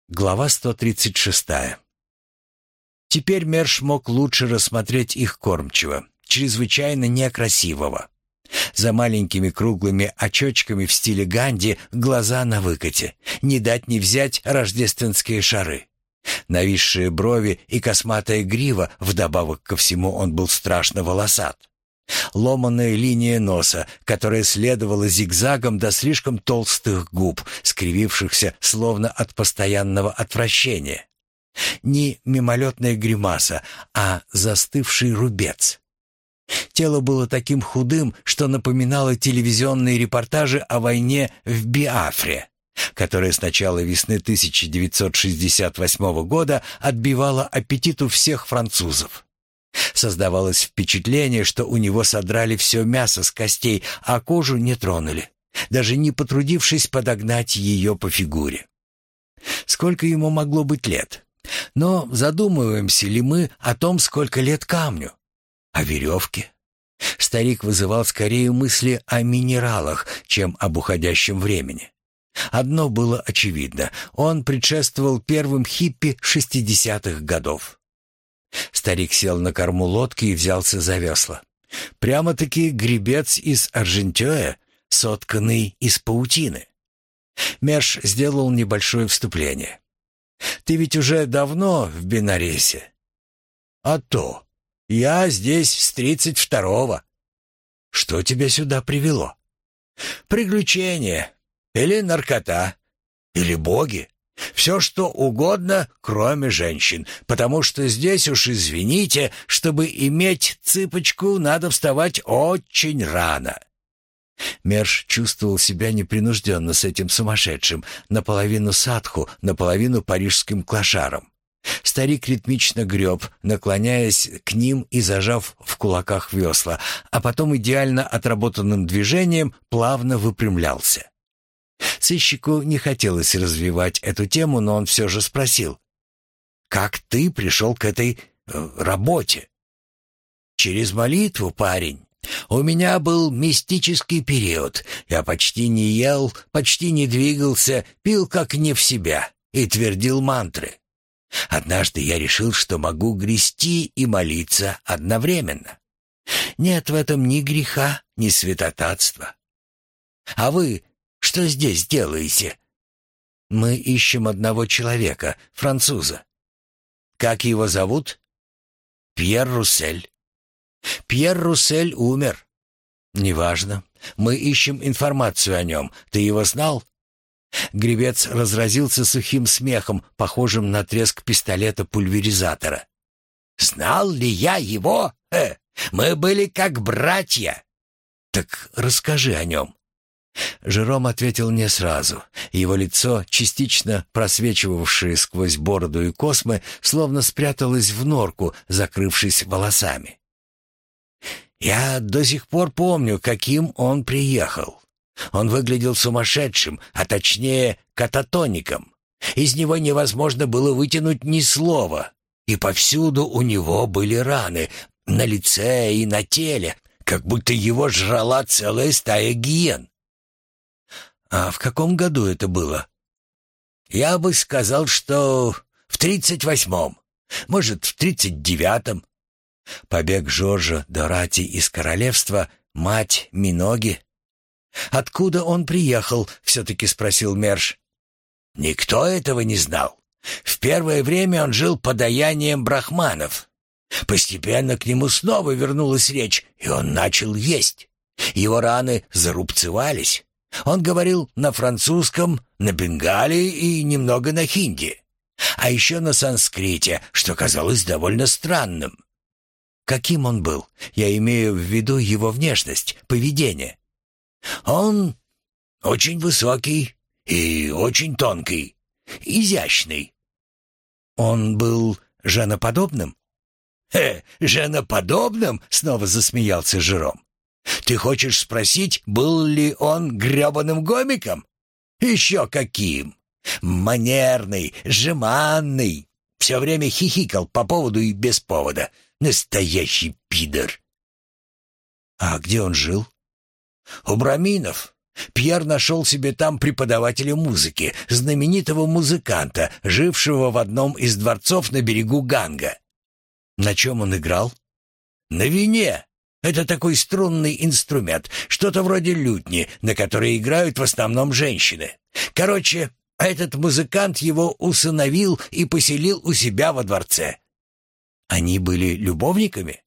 Глава 136. Теперь Мерш мог лучше рассмотреть их кормчего, чрезвычайно некрасивого. За маленькими круглыми очечками в стиле Ганди глаза на выкате, не дать не взять рождественские шары. Нависшие брови и косматая грива, вдобавок ко всему он был страшно волосат. Ломаная линия носа, которая следовала зигзагом до слишком толстых губ, скривившихся словно от постоянного отвращения. Не мимолетная гримаса, а застывший рубец. Тело было таким худым, что напоминало телевизионные репортажи о войне в Биафре, которая с начала весны 1968 года отбивала аппетит у всех французов. Создавалось впечатление, что у него содрали все мясо с костей, а кожу не тронули, даже не потрудившись подогнать ее по фигуре. Сколько ему могло быть лет? Но задумываемся ли мы о том, сколько лет камню? О веревке? Старик вызывал скорее мысли о минералах, чем об уходящем времени. Одно было очевидно: он предшествовал первым хиппи 60-х годов. Старик сел на корму лодки и взялся за весла. Прямо-таки гребец из Аржентёя, сотканный из паутины. Мерш сделал небольшое вступление. «Ты ведь уже давно в Бенаресе?» «А то. Я здесь с 32-го. Что тебя сюда привело?» «Приключения. Или наркота. Или боги. Все, что угодно, кроме женщин, потому что здесь уж, извините, чтобы иметь цыпочку, надо вставать очень рано». Мерш чувствовал себя непринужденно с этим сумасшедшим, наполовину садху, наполовину парижским клошаром. Старик ритмично греб, наклоняясь к ним и зажав в кулаках весла, а потом идеально отработанным движением плавно выпрямлялся. Сыщику не хотелось развивать эту тему, но он все же спросил: «Как ты пришел к этой работе?» «Через молитву, парень. У меня был мистический период. Я почти не ел, почти не двигался, пил как не в себя и твердил мантры. Однажды я решил, что могу грести и молиться одновременно. Нет в этом ни греха, ни святотатства. А вы что здесь делаете?» «Мы ищем одного человека, француза». «Как его зовут?» «Пьер Руссель». «Пьер Руссель умер». «Неважно. Мы ищем информацию о нем. Ты его знал?» Гребец разразился сухим смехом, похожим на треск пистолета-пульверизатора. «Знал ли я его? Мы были как братья». «Так расскажи о нем». Жером ответил не сразу. Его лицо, частично просвечивавшее сквозь бороду и космы, словно спряталось в норку, закрывшись волосами. «Я до сих пор помню, каким он приехал. Он выглядел сумасшедшим, а точнее кататоником. Из него невозможно было вытянуть ни слова, и повсюду у него были раны, на лице и на теле, как будто его жрала целая стая гиен». «А в каком году это было?» «Я бы сказал, что в 38-м, может, в 39-м. Побег Жоржа Дорати из королевства, мать Миноги». «Откуда он приехал?» — все-таки спросил Мерш. «Никто этого не знал. В первое время он жил подаянием брахманов. Постепенно к нему снова вернулась речь, и он начал есть. Его раны зарубцевались. Он говорил на французском, на бенгале и немного на хинди. А еще на санскрите, что казалось довольно странным». «Каким он был? Я имею в виду его внешность, поведение». «Он очень высокий и очень тонкий, изящный». «Он был женоподобным?» «Женоподобным?» — снова засмеялся Жером. «Ты хочешь спросить, был ли он грёбаным гомиком? Еще каким! Манерный, жеманный, все время хихикал по поводу и без повода. Настоящий пидор». «А где он жил?» «У браминов. Пьер нашел себе там преподавателя музыки, знаменитого музыканта, жившего в одном из дворцов на берегу Ганга. На чем он играл? На вине. Это такой струнный инструмент, что-то вроде лютни, на которой играют в основном женщины. Короче, этот музыкант его усыновил и поселил у себя во дворце. Они были любовниками?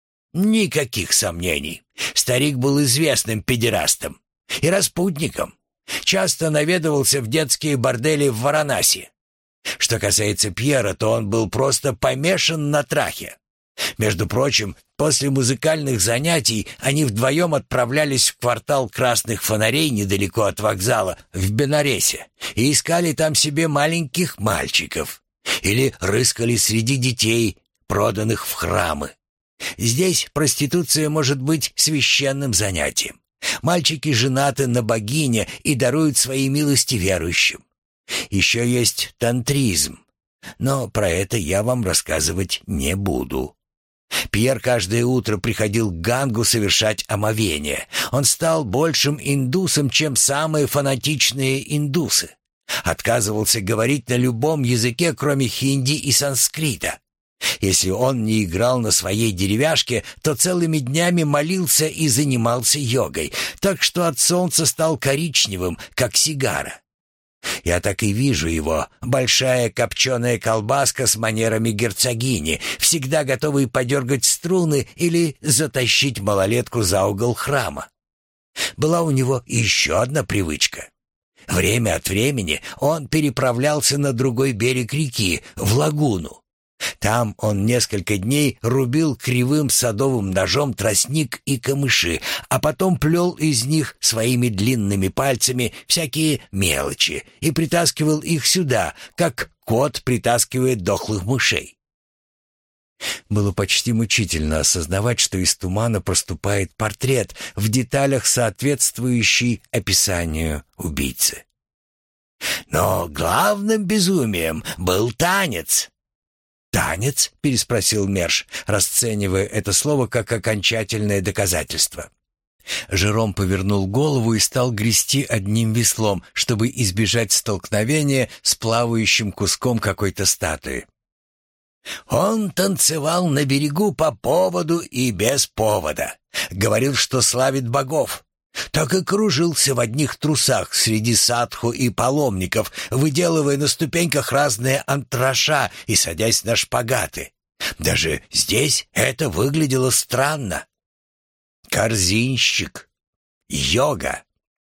Никаких сомнений. Старик был известным педерастом и распутником. Часто наведывался в детские бордели в Варанаси. Что касается Пьера, то он был просто помешан на трахе. Между прочим, после музыкальных занятий они вдвоем отправлялись в квартал красных фонарей недалеко от вокзала в Бенаресе и искали там себе маленьких мальчиков. Или рыскали среди детей, проданных в храмы. Здесь проституция может быть священным занятием. Мальчики женаты на богине и даруют свои милости верующим. Еще есть тантризм, но про это я вам рассказывать не буду. Пьер каждое утро приходил к Гангу совершать омовение. Он стал большим индусом, чем самые фанатичные индусы. Отказывался говорить на любом языке, кроме хинди и санскрита. Если он не играл на своей деревяшке, то целыми днями молился и занимался йогой, так что от солнца стал коричневым, как сигара. Я так и вижу его, большая копченая колбаска с манерами герцогини, всегда готовый подергать струны или затащить малолетку за угол храма. Была у него еще одна привычка. Время от времени он переправлялся на другой берег реки, в лагуну. Там он несколько дней рубил кривым садовым ножом тростник и камыши, а потом плел из них своими длинными пальцами всякие мелочи и притаскивал их сюда, как кот притаскивает дохлых мышей. Было почти мучительно осознавать, что из тумана проступает портрет, в деталях соответствующий описанию убийцы. Но главным безумием был танец. «Танец?» — переспросил Мерш, расценивая это слово как окончательное доказательство. Жером повернул голову и стал грести одним веслом, чтобы избежать столкновения с плавающим куском какой-то статуи. «Он танцевал на берегу по поводу и без повода. Говорил, что славит богов. Так и кружился в одних трусах среди садху и паломников, выделывая на ступеньках разные антраша и садясь на шпагаты. Даже здесь это выглядело странно. Корзинщик, йога,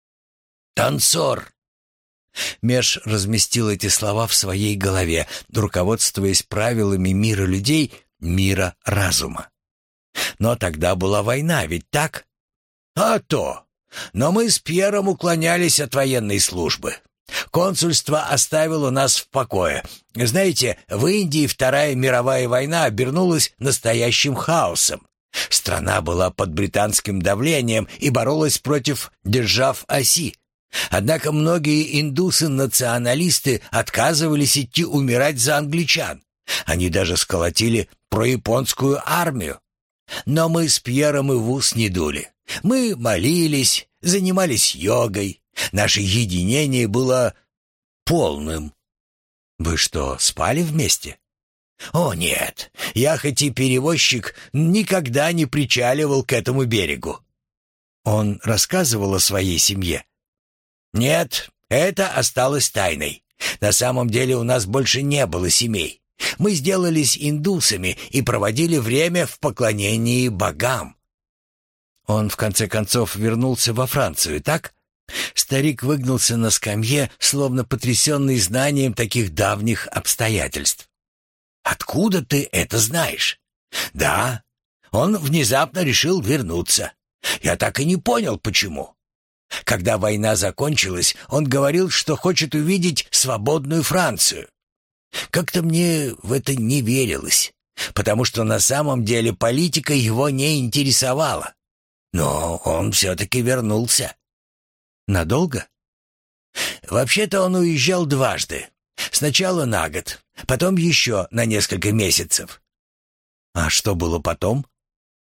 танцор». Меж разместил эти слова в своей голове, руководствуясь правилами мира людей, мира разума. Но тогда была война, ведь так? А то! Но мы с Пьером уклонялись от военной службы. Консульство оставило нас в покое. Знаете, в Индии Вторая мировая война обернулась настоящим хаосом. Страна была под британским давлением и боролась против держав оси. Однако многие индусы-националисты отказывались идти умирать за англичан. Они даже сколотили прояпонскую армию. Но мы с Пьером и в ус не дули. Мы молились, занимались йогой. Наше единение было полным. Вы что, спали вместе? О, нет. Я хоть и перевозчик, никогда не причаливал к этому берегу. Он рассказывал о своей семье? Нет, это осталось тайной. На самом деле у нас больше не было семей. Мы сделались индусами и проводили время в поклонении богам. Он, в конце концов, вернулся во Францию, так? Старик выгнулся на скамье, словно потрясенный знанием таких давних обстоятельств. «Откуда ты это знаешь?» «Да, он внезапно решил вернуться. Я так и не понял, почему. Когда война закончилась, он говорил, что хочет увидеть свободную Францию. Как-то мне в это не верилось, потому что на самом деле политика его не интересовала. Но он все-таки вернулся». «Надолго?» «Вообще-то он уезжал дважды. Сначала на год, потом еще на несколько месяцев». «А что было потом?»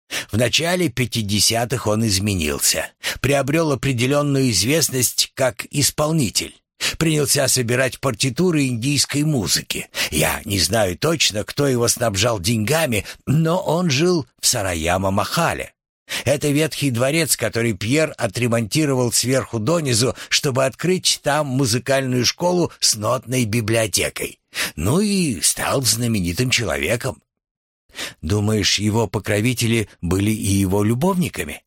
В начале 50-х он изменился, приобрел определенную известность как исполнитель. Принялся собирать партитуры индийской музыки. Я не знаю точно, кто его снабжал деньгами, но он жил в Сараяма-Махале. Это ветхий дворец, который Пьер отремонтировал сверху донизу, чтобы открыть там музыкальную школу с нотной библиотекой. Ну и стал знаменитым человеком. Думаешь, его покровители были и его любовниками?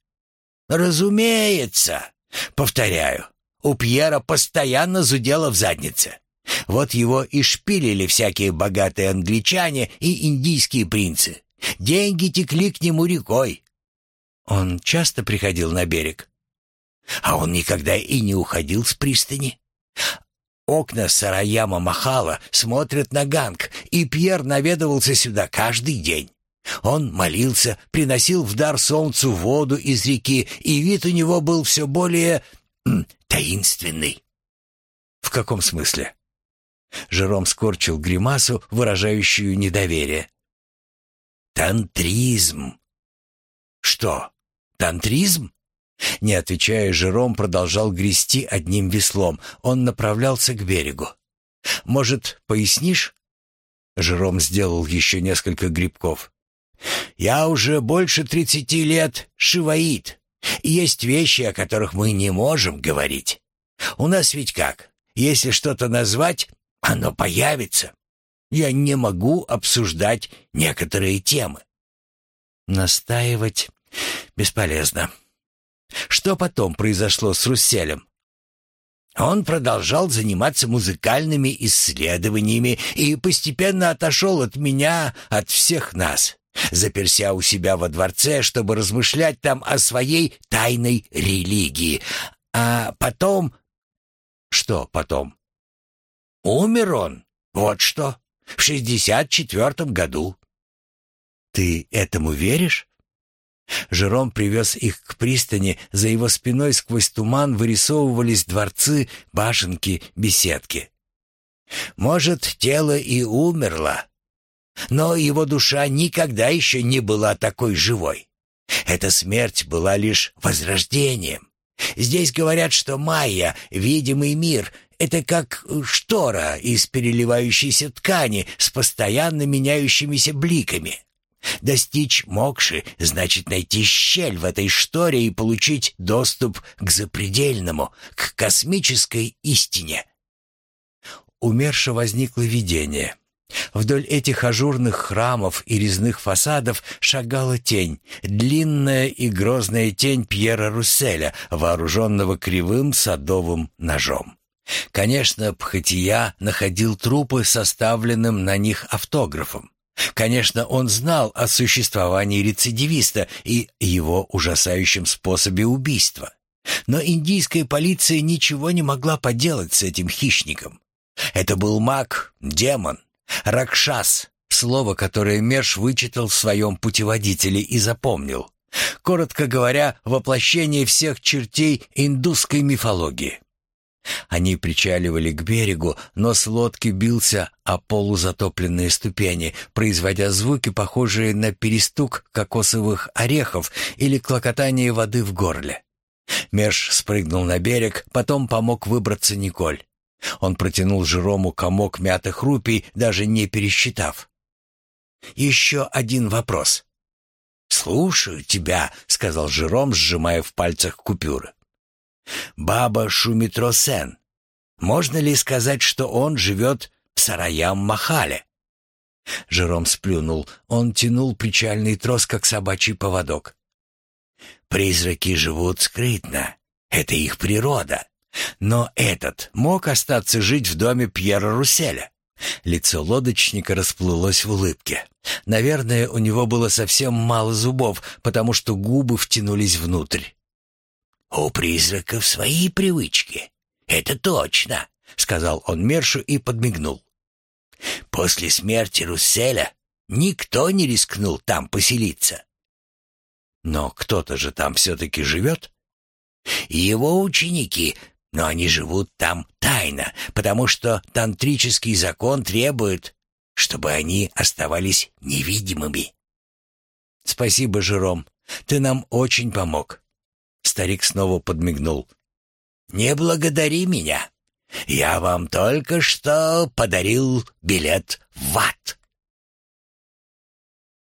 Разумеется. Повторяю, у Пьера постоянно зудело в заднице. Вот его и шпилили всякие богатые англичане и индийские принцы. Деньги текли к нему рекой. Он часто приходил на берег? А он никогда и не уходил с пристани. Окна Сараяма-Махала смотрят на Ганг, и Пьер наведывался сюда каждый день. Он молился, приносил в дар солнцу воду из реки, и вид у него был все более таинственный. В каком смысле? Жером скорчил гримасу, выражающую недоверие. Тантризм. Что? Тантризм? Не отвечая, Жером продолжал грести одним веслом. Он направлялся к берегу. Может, пояснишь? Жером сделал еще несколько грибков. Я уже больше 30 лет шиваит. Есть вещи, о которых мы не можем говорить. У нас ведь как? Если что-то назвать, оно появится. Я не могу обсуждать некоторые темы. Настаивать бесполезно. Что потом произошло с Русселем? Он продолжал заниматься музыкальными исследованиями и постепенно отошел от меня, от всех нас. Заперся у себя во дворце, чтобы размышлять там о своей тайной религии. А потом... Что потом? Умер он. Вот что. В 64-м году. Ты этому веришь? Жером привез их к пристани, за его спиной сквозь туман вырисовывались дворцы, башенки, беседки. Может, тело и умерло, но его душа никогда еще не была такой живой. Эта смерть была лишь возрождением. Здесь говорят, что майя, видимый мир, это как штора из переливающейся ткани с постоянно меняющимися бликами. Достичь мокши значит найти щель в этой шторе и получить доступ к запредельному, к космической истине. У Мерша возникло видение. Вдоль этих ажурных храмов и резных фасадов шагала тень, длинная и грозная тень Пьера Русселя, вооруженного кривым садовым ножом. Конечно, Пхатия находил трупы с составленным на них автографом. Конечно, он знал о существовании рецидивиста и его ужасающем способе убийства. Но индийская полиция ничего не могла поделать с этим хищником. Это был маг, демон, ракшас, слово, которое Мерш вычитал в своем путеводителе и запомнил. Коротко говоря, воплощение всех чертей индусской мифологии. Они причаливали к берегу, нос лодки бился о полузатопленные ступени, производя звуки, похожие на перестук кокосовых орехов или клокотание воды в горле. Мерш спрыгнул на берег, потом помог выбраться Николь. Он протянул Жерому комок мятых рупий, даже не пересчитав. «Еще один вопрос». «Слушаю тебя», — сказал Жером, сжимая в пальцах купюры. «Баба Шумитро-сен. Можно ли сказать, что он живет в Сараям-Махале?» Жером сплюнул. Он тянул причальный трос, как собачий поводок. «Призраки живут скрытно. Это их природа. Но этот мог остаться жить в доме Пьера Русселя?» Лицо лодочника расплылось в улыбке. Наверное, у него было совсем мало зубов, потому что губы втянулись внутрь. «У призраков свои привычки. Это точно», — сказал он Мершу и подмигнул. «После смерти Русселя никто не рискнул там поселиться». «Но кто-то же там все-таки живет?» «Его ученики, но они живут там тайно, потому что тантрический закон требует, чтобы они оставались невидимыми». «Спасибо, Жером. Ты нам очень помог». Старик снова подмигнул. «Не благодари меня. Я вам только что подарил билет в ад».